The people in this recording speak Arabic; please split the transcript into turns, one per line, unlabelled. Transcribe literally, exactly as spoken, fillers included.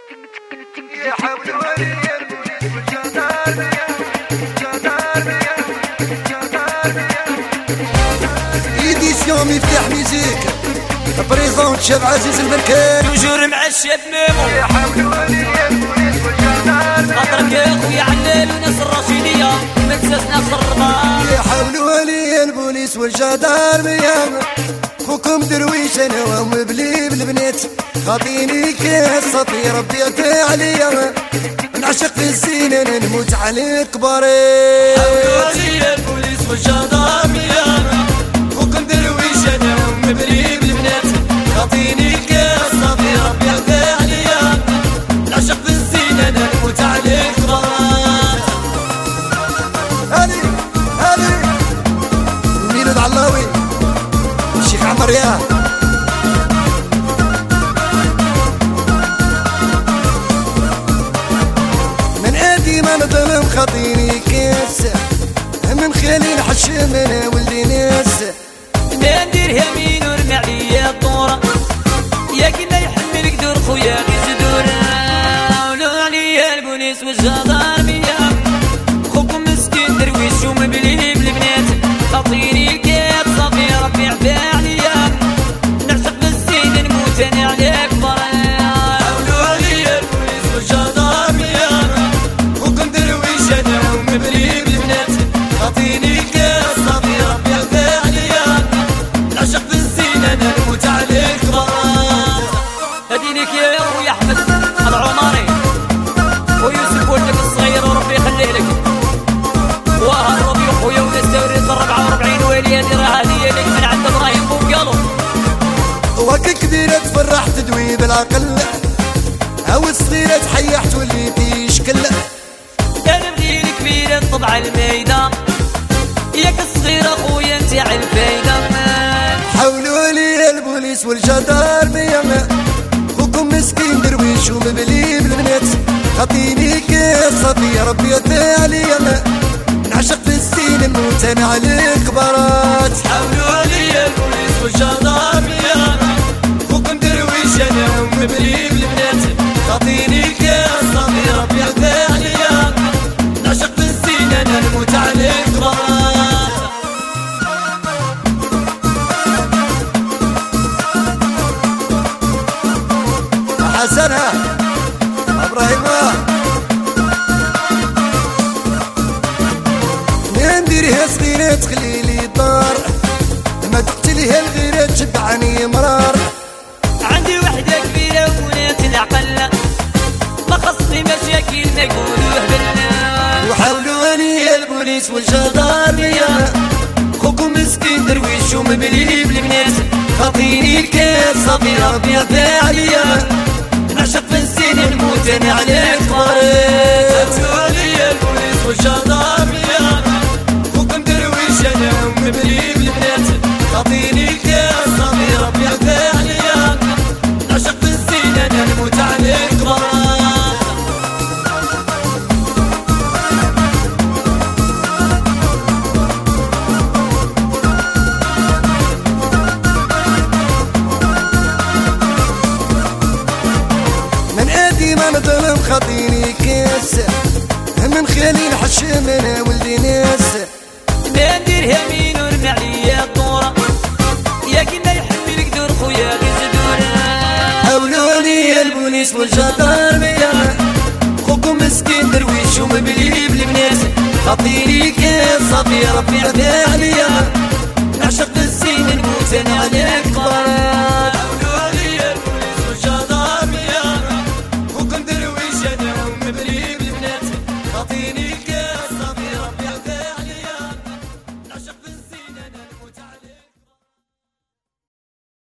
يا حول ولي البوليس والجدار ايديسيون مفتاح ميزيك بريزون شاب عزيز المركان
توجور مع الشاب ميمو.
يا حول ولي البوليس والجدار
خاطرك يا خويا علال وناس الرشيدية ما تنساش ناس الرباط.
يا حول ولي البوليس والجدار ميام خوكم درويش انا وهم بلي بالبنات خاطيني كاسطي ربي عليا نعشق في الزين انا نموت عليك كباري.
حول ولي البوليس والجدار ميام خوكم درويش انا وهم بلي بالبنات خاطيني كاسطي ربي عليا نعشق في الزين انا نموت عليك كباري.
هاني هاني ميلود علاوي الشيخ عمر يا من ادي ما نظلم خاطيني كاس من خيالي نحشم انا ولدي ناس
ما ندير يمين ورمي عليا الدورة يا كيما يحملك دور خويا غير زدور. ولو عليا البوليس والجدار ميام خوكم مسكين درويش ومبلي بالبنات خاطيني كاس صافي ربي عفا عليا نعشق بالزين نموت انا عليك برا. حولوا عليا البوليس والجدار ميام خوكم درويش انا ومبلي بالبنات خاطيني كاس صافي ربي عفا عليا نعشق بالزين انا نموت عليك برا. هدينيك يا خويا احمد العمري ويوسف ولدك الصغير وربي يخليه لك وهالربي خويا ونستورد الربعة وربعين ويلي هذه راه هدية لك من عند ابراهيم بوقالو.
وك كبيرة تفرح تدوي بالعقل او الصغيرة تحيح تولي تيشكل.
انا بدي الكبيرة طبع الميدان ياك الصغيرة خويا انت على الفايدة.
حولوا لي البوليس والجدار ميام خوكم مسكين درويش ومبلي بالبنات خاطيني كاسطي ربي عليا نعشق في الزين نموت انا عليك كبارات.
حولوا لي البوليس والجدار ميام خوكم درويش انا ومبلي بالبنات خاطيني كاسطي ربي عفا عليا نعشق في الزين انا نموت عليك كبارات.
حسنها ابراهيم نديرها صغيرة تخلي لي الدار ما تقتليها الغيرة تشبعني مرار.
عندي وحدة كبيرة وبنات العقل ما خصني مشاكل ما يقولوا هبلنا.
وحاولوا لي البوليس والجدار يا خوكم مسكين درويش ومبلي بالبنات خاطيني الكاس صافي ربي عفا عليا نعشق في الزين نموت انا عليك كبارات.
حولوا لي البوليس والجدار ميام خوكم درويش انا ومبلي بالبنات خاطيني الكاس صافي ربي عفا عليا نعشق في الزين انا نموت عليك كبارات.
من ادي ما نظلم خاطيني كاس من خيالي نحشم انا ولدي ناس
ما ندير يمين ورمي عليا الدورة يا كيما يحملك دور خويا غير زدور.
حولوا لي البوليس والجدار ميام خوكم مسكين درويش ومبلي بالبنات خاطيني كاس صافي ربي عفا عليا نعشق في الزين نموت انا عليك كبارات.
حولوا لي البوليس والجدار ميام خوكم درويش انا ومبلي بالبنات خاطيني